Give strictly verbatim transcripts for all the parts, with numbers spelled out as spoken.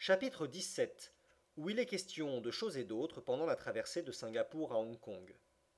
Chapitre dix-sept, où il est question de choses et d'autres pendant la traversée de Singapour à Hong Kong.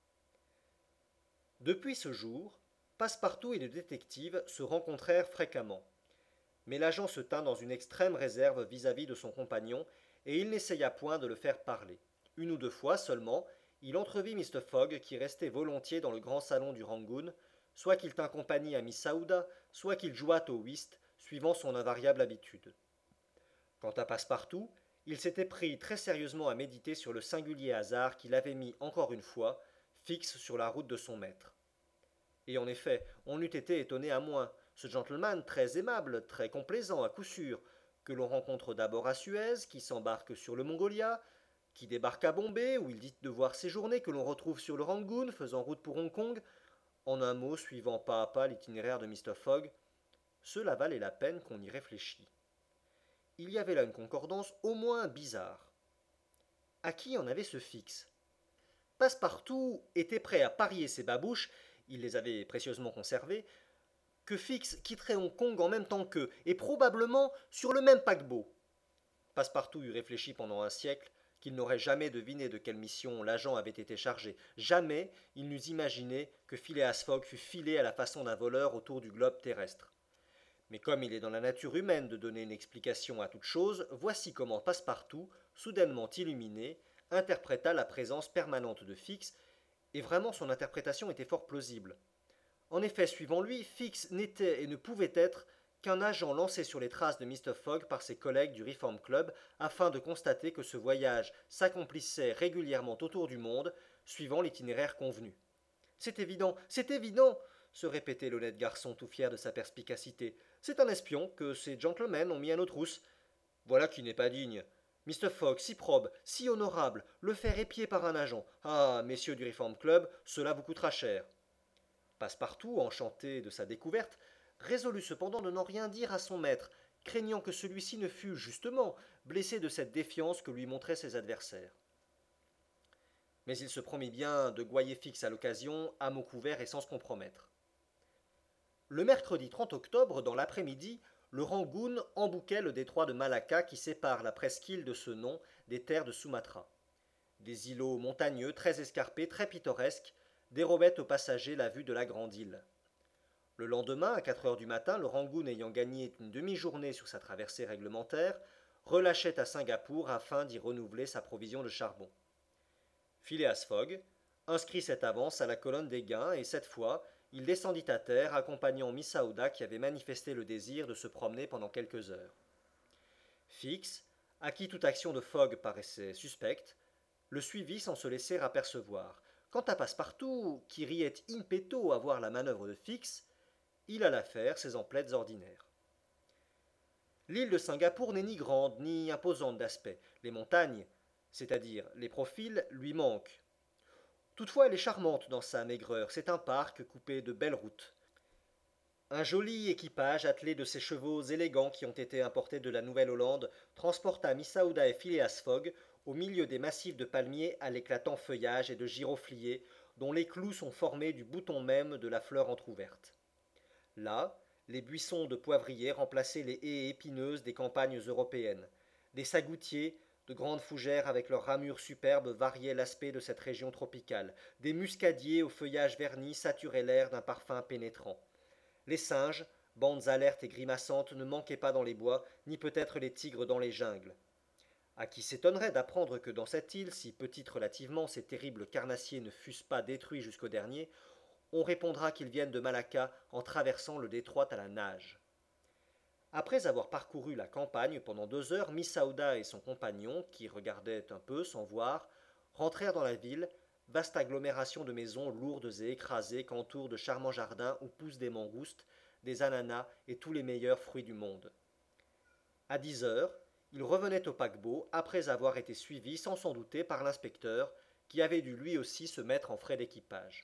Depuis ce jour, Passepartout et le détective se rencontrèrent fréquemment. Mais l'agent se tint dans une extrême réserve vis-à-vis de son compagnon, et il n'essaya point de le faire parler. Une ou deux fois seulement, il entrevit Mr. Fogg qui restait volontiers dans le grand salon du Rangoon, soit qu'il tint compagnie à Miss Aouda, soit qu'il jouât au whist, suivant son invariable habitude. Quant à Passepartout, il s'était pris très sérieusement à méditer sur le singulier hasard qui l'avait mis encore une fois fixe sur la route de son maître. Et en effet, on eût été étonné à moins, ce gentleman très aimable, très complaisant à coup sûr, que l'on rencontre d'abord à Suez, qui s'embarque sur le Mongolia, qui débarque à Bombay, où il dit devoir séjourner, que l'on retrouve sur le Rangoon, faisant route pour Hong Kong, en un mot, suivant pas à pas l'itinéraire de Mr. Fogg, cela valait la peine qu'on y réfléchît. Il y avait là une concordance au moins bizarre. À qui en avait ce Fix? Passepartout était prêt à parier ses babouches, il les avait précieusement conservées, que Fix quitterait Hong Kong en même temps qu'eux, et probablement sur le même paquebot. Passepartout eût réfléchi pendant un siècle qu'il n'aurait jamais deviné de quelle mission l'agent avait été chargé. Jamais il n'eût imaginé que Phileas Fogg fût filé à la façon d'un voleur autour du globe terrestre. Mais comme il est dans la nature humaine de donner une explication à toute chose, voici comment Passepartout, soudainement illuminé, interpréta la présence permanente de Fix, et vraiment son interprétation était fort plausible. En effet, suivant lui, Fix n'était et ne pouvait être qu'un agent lancé sur les traces de Mr. Fogg par ses collègues du Reform Club afin de constater que ce voyage s'accomplissait régulièrement autour du monde, suivant l'itinéraire convenu. C'est évident, c'est évident, se répétait l'honnête garçon tout fier de sa perspicacité. C'est un espion que ces gentlemen ont mis à nos trousses. Voilà qui n'est pas digne. Mr. Fogg, si probe, si honorable, le faire épier par un agent. Ah, messieurs du Reform Club, cela vous coûtera cher. Passepartout, enchanté de sa découverte, résolut cependant de n'en rien dire à son maître, craignant que celui-ci ne fût, justement, blessé de cette défiance que lui montraient ses adversaires. Mais il se promit bien de gouailler Fix à l'occasion, à mots couverts et sans se compromettre. Le mercredi trente octobre, dans l'après-midi, le Rangoon embouquait le détroit de Malacca qui sépare la presqu'île de ce nom des terres de Sumatra. Des îlots montagneux, très escarpés, très pittoresques, dérobaient aux passagers la vue de la grande île. Le lendemain, à quatre heures du matin, le Rangoon ayant gagné une demi-journée sur sa traversée réglementaire, relâchait à Singapour afin d'y renouveler sa provision de charbon. Phileas Fogg inscrit cette avance à la colonne des gains et cette fois, il descendit à terre accompagnant Miss Aouda qui avait manifesté le désir de se promener pendant quelques heures. Fix, à qui toute action de Fogg paraissait suspecte, le suivit sans se laisser apercevoir. Quant à Passepartout, qui riait in petto à voir la manœuvre de Fix, il alla faire ses emplettes ordinaires. L'île de Singapour n'est ni grande ni imposante d'aspect. Les montagnes, c'est-à-dire les profils, lui manquent. Toutefois, elle est charmante dans sa maigreur. C'est un parc coupé de belles routes. Un joli équipage attelé de ces chevaux élégants qui ont été importés de la Nouvelle-Hollande transporta Miss Aouda et Phileas Fogg au milieu des massifs de palmiers à l'éclatant feuillage et de girofliers dont les clous sont formés du bouton même de la fleur entr'ouverte. Là, les buissons de poivriers remplaçaient les haies épineuses des campagnes européennes. Des sagoutiers, de grandes fougères avec leurs ramures superbes variaient l'aspect de cette région tropicale. Des muscadiers au feuillage verni saturaient l'air d'un parfum pénétrant. Les singes, bandes alertes et grimaçantes, ne manquaient pas dans les bois, ni peut-être les tigres dans les jungles. À qui s'étonnerait d'apprendre que dans cette île, si petite relativement, ces terribles carnassiers ne fussent pas détruits jusqu'au dernier, on répondra qu'ils viennent de Malacca en traversant le détroit à la nage. Après avoir parcouru la campagne pendant deux heures, Miss Aouda et son compagnon, qui regardaient un peu sans voir, rentrèrent dans la ville, vaste agglomération de maisons lourdes et écrasées qu'entourent de charmants jardins où poussent des mangoustes, des ananas et tous les meilleurs fruits du monde. À dix heures, ils revenaient au paquebot après avoir été suivis sans s'en douter par l'inspecteur, qui avait dû lui aussi se mettre en frais d'équipage.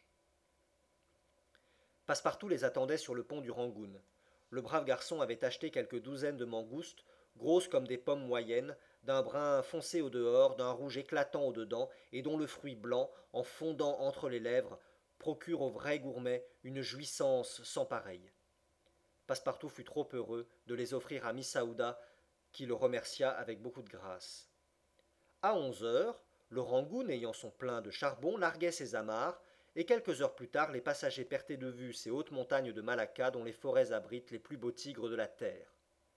Passepartout les attendait sur le pont du Rangoon. Le brave garçon avait acheté quelques douzaines de mangoustes, grosses comme des pommes moyennes, d'un brun foncé au dehors, d'un rouge éclatant au dedans, et dont le fruit blanc, en fondant entre les lèvres, procure au vrai gourmet une jouissance sans pareille. Passepartout fut trop heureux de les offrir à Miss Aouda, qui le remercia avec beaucoup de grâce. À onze heures, le Rangoon, ayant son plein de charbon, larguait ses amarres, et quelques heures plus tard, les passagers perdaient de vue ces hautes montagnes de Malacca dont les forêts abritent les plus beaux tigres de la terre.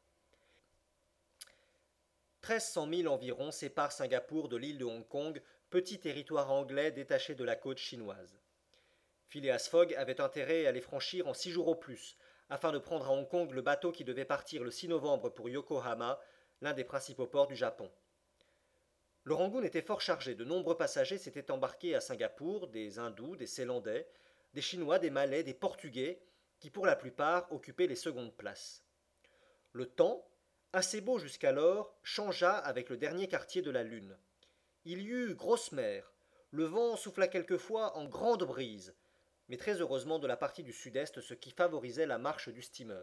Treize cents milles environ séparent Singapour de l'île de Hong Kong, petit territoire anglais détaché de la côte chinoise. Phileas Fogg avait intérêt à les franchir en six jours au plus, afin de prendre à Hong Kong le bateau qui devait partir le six novembre pour Yokohama, l'un des principaux ports du Japon. Le Rangoon était fort chargé, de nombreux passagers s'étaient embarqués à Singapour, des Hindous, des Ceylandais, des Chinois, des Malais, des Portugais, qui pour la plupart occupaient les secondes places. Le temps, assez beau jusqu'alors, changea avec le dernier quartier de la lune. Il y eut grosse mer, le vent souffla quelquefois en grande brise, mais très heureusement de la partie du sud-est, ce qui favorisait la marche du steamer.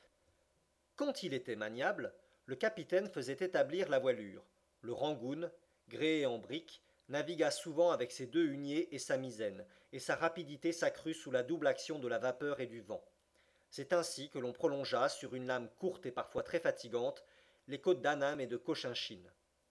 Quand il était maniable, le capitaine faisait établir la voilure. Le Rangoon, gréé en briques, navigua souvent avec ses deux huniers et sa misaine, et sa rapidité s'accrut sous la double action de la vapeur et du vent. C'est ainsi que l'on prolongea, sur une lame courte et parfois très fatigante, les côtes d'Annam et de Cochinchine.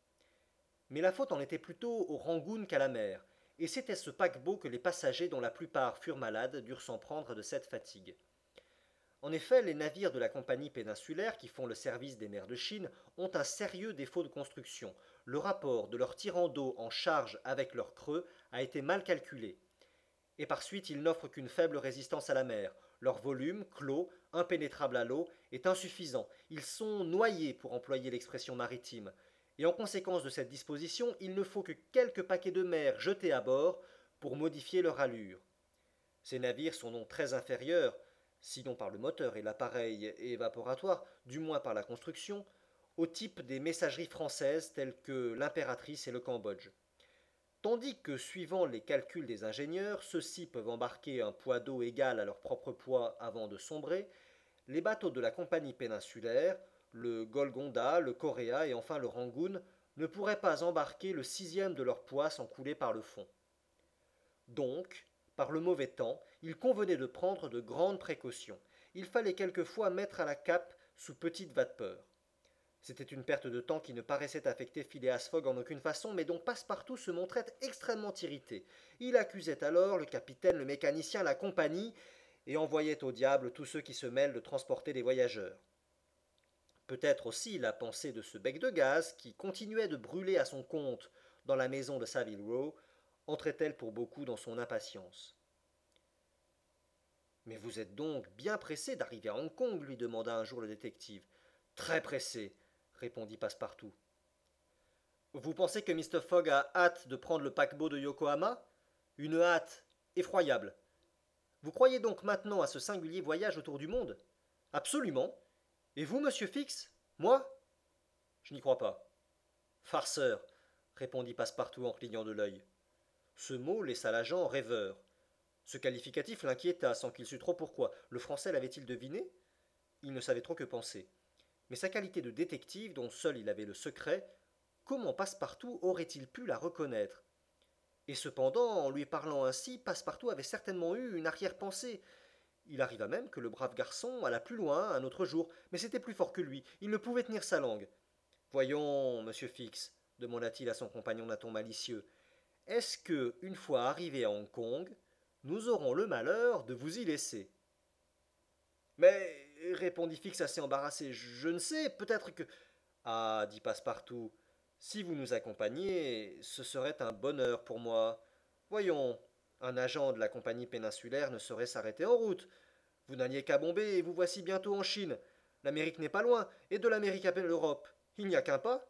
Mais la faute en était plutôt au Rangoon qu'à la mer, et c'était ce paquebot que les passagers, dont la plupart furent malades, durent s'en prendre de cette fatigue. En effet, les navires de la compagnie péninsulaire qui font le service des mers de Chine ont un sérieux défaut de construction. Le rapport de leur tirant d'eau en charge avec leur creux a été mal calculé. Et par suite, ils n'offrent qu'une faible résistance à la mer. Leur volume, clos, impénétrable à l'eau, est insuffisant. Ils sont noyés, pour employer l'expression maritime. Et en conséquence de cette disposition, il ne faut que quelques paquets de mer jetés à bord pour modifier leur allure. Ces navires sont donc très inférieurs, sinon par le moteur et l'appareil évaporatoire, du moins par la construction, au type des messageries françaises telles que l'Impératrice et le Cambodge. Tandis que, suivant les calculs des ingénieurs, ceux-ci peuvent embarquer un poids d'eau égal à leur propre poids avant de sombrer, les bateaux de la compagnie péninsulaire, le Golconda, le Coréa et enfin le Rangoon, ne pourraient pas embarquer le sixième de leur poids sans couler par le fond. Donc, par le mauvais temps, il convenait de prendre de grandes précautions. Il fallait quelquefois mettre à la cape sous petite vapeur. C'était une perte de temps qui ne paraissait affecter Phileas Fogg en aucune façon, mais dont Passepartout se montrait extrêmement irrité. Il accusait alors le capitaine, le mécanicien, la compagnie, et envoyait au diable tous ceux qui se mêlent de transporter les voyageurs. Peut-être aussi la pensée de ce bec de gaz, qui continuait de brûler à son compte dans la maison de Savile Row, entrait-elle pour beaucoup dans son impatience. « Mais vous êtes donc bien pressé d'arriver à Hong Kong ?» lui demanda un jour le détective. « Très pressé, » répondit Passepartout. « Vous pensez que mister Fogg a hâte de prendre le paquebot de Yokohama ? Une hâte effroyable. Vous croyez donc maintenant à ce singulier voyage autour du monde ? Absolument. Et vous, monsieur Fix ? Moi ? Je n'y crois pas. Farceur, répondit Passepartout en clignant de l'œil. Ce mot laissa l'agent rêveur. Ce qualificatif l'inquiéta sans qu'il sût trop pourquoi. Le français l'avait-il deviné ? Il ne savait trop que penser. Mais sa qualité de détective, dont seul il avait le secret, comment Passepartout aurait-il pu la reconnaître ? Et cependant, en lui parlant ainsi, Passepartout avait certainement eu une arrière-pensée. Il arriva même que le brave garçon alla plus loin un autre jour, mais c'était plus fort que lui, il ne pouvait tenir sa langue. « Voyons, monsieur Fix, demanda-t-il à son compagnon d'un ton malicieux, est-ce que, une fois arrivés à Hong Kong, nous aurons le malheur de vous y laisser ?» Mais, répondit Fix assez embarrassé, je ne sais, peut-être que... Ah, dit Passepartout, si vous nous accompagniez, ce serait un bonheur pour moi. Voyons, un agent de la compagnie péninsulaire ne saurait s'arrêter en route. Vous n'alliez qu'à Bombay et vous voici bientôt en Chine. L'Amérique n'est pas loin, et de l'Amérique à l'Europe, il n'y a qu'un pas.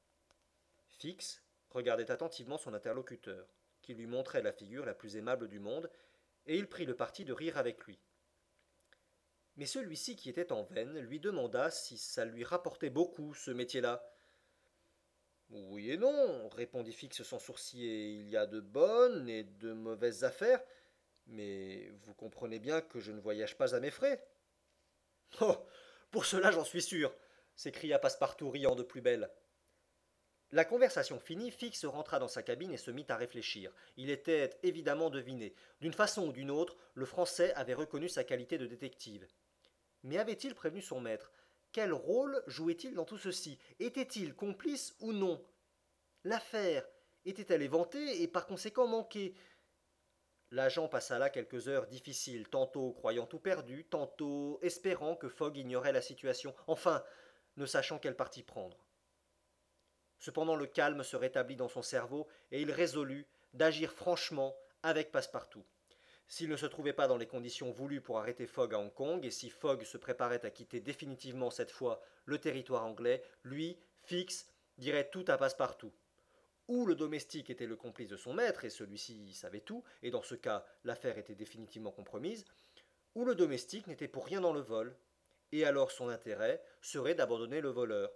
Fix regardait attentivement son interlocuteur, qui lui montrait la figure la plus aimable du monde, et il prit le parti de rire avec lui. Mais celui-ci, qui était en veine, lui demanda si ça lui rapportait beaucoup, ce métier-là. Oui et non, répondit Fix sans sourciller, il y a de bonnes et de mauvaises affaires, mais vous comprenez bien que je ne voyage pas à mes frais. Oh, pour cela j'en suis sûr, s'écria Passepartout riant de plus belle. La conversation finie, Fix rentra dans sa cabine et se mit à réfléchir. Il était évidemment deviné. D'une façon ou d'une autre, le Français avait reconnu sa qualité de détective. Mais avait-il prévenu son maître ? Quel rôle jouait-il dans tout ceci? Était-il complice ou non? L'affaire était-elle éventée et par conséquent manquée? L'agent passa là quelques heures difficiles, tantôt croyant tout perdu, tantôt espérant que Fogg ignorait la situation, enfin ne sachant quel parti prendre. Cependant le calme se rétablit dans son cerveau et il résolut d'agir franchement avec Passepartout. S'il ne se trouvait pas dans les conditions voulues pour arrêter Fogg à Hong Kong, et si Fogg se préparait à quitter définitivement cette fois le territoire anglais, lui, Fix, dirait tout à Passepartout. Ou le domestique était le complice de son maître, et celui-ci savait tout, et dans ce cas l'affaire était définitivement compromise, ou le domestique n'était pour rien dans le vol, et alors son intérêt serait d'abandonner le voleur.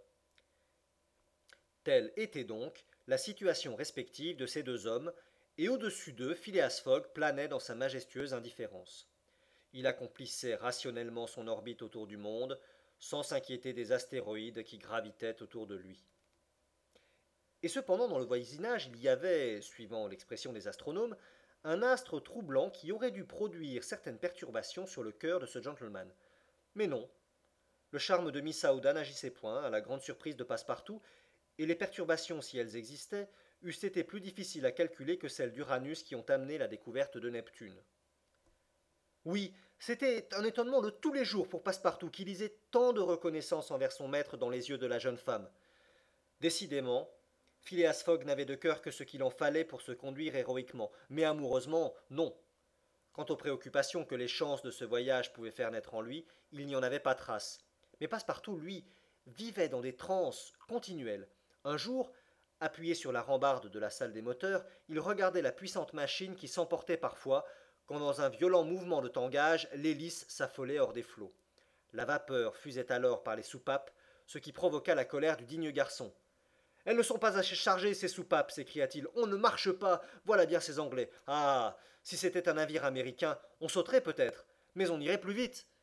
Telle était donc la situation respective de ces deux hommes, et au-dessus d'eux, Phileas Fogg planait dans sa majestueuse indifférence. Il accomplissait rationnellement son orbite autour du monde, sans s'inquiéter des astéroïdes qui gravitaient autour de lui. Et cependant, dans le voisinage, il y avait, suivant l'expression des astronomes, un astre troublant qui aurait dû produire certaines perturbations sur le cœur de ce gentleman. Mais non, le charme de Miss Aouda n'agissait point, à la grande surprise de Passepartout, et les perturbations, si elles existaient, eussent été plus difficiles à calculer que celles d'Uranus qui ont amené la découverte de Neptune. Oui, c'était un étonnement de tous les jours pour Passepartout qui lisait tant de reconnaissance envers son maître dans les yeux de la jeune femme. Décidément, Phileas Fogg n'avait de cœur que ce qu'il en fallait pour se conduire héroïquement, mais amoureusement, non. Quant aux préoccupations que les chances de ce voyage pouvaient faire naître en lui, il n'y en avait pas trace. Mais Passepartout, lui, vivait dans des transes continuelles. Un jour, appuyé sur la rambarde de la salle des moteurs, il regardait la puissante machine qui s'emportait parfois, quand dans un violent mouvement de tangage, l'hélice s'affolait hors des flots. La vapeur fusait alors par les soupapes, ce qui provoqua la colère du digne garçon. « Elles ne sont pas assez chargées, ces soupapes, s'écria-t-il. On ne marche pas. Voilà bien ces Anglais. Ah, si c'était un navire américain, on sauterait peut-être, mais on irait plus vite.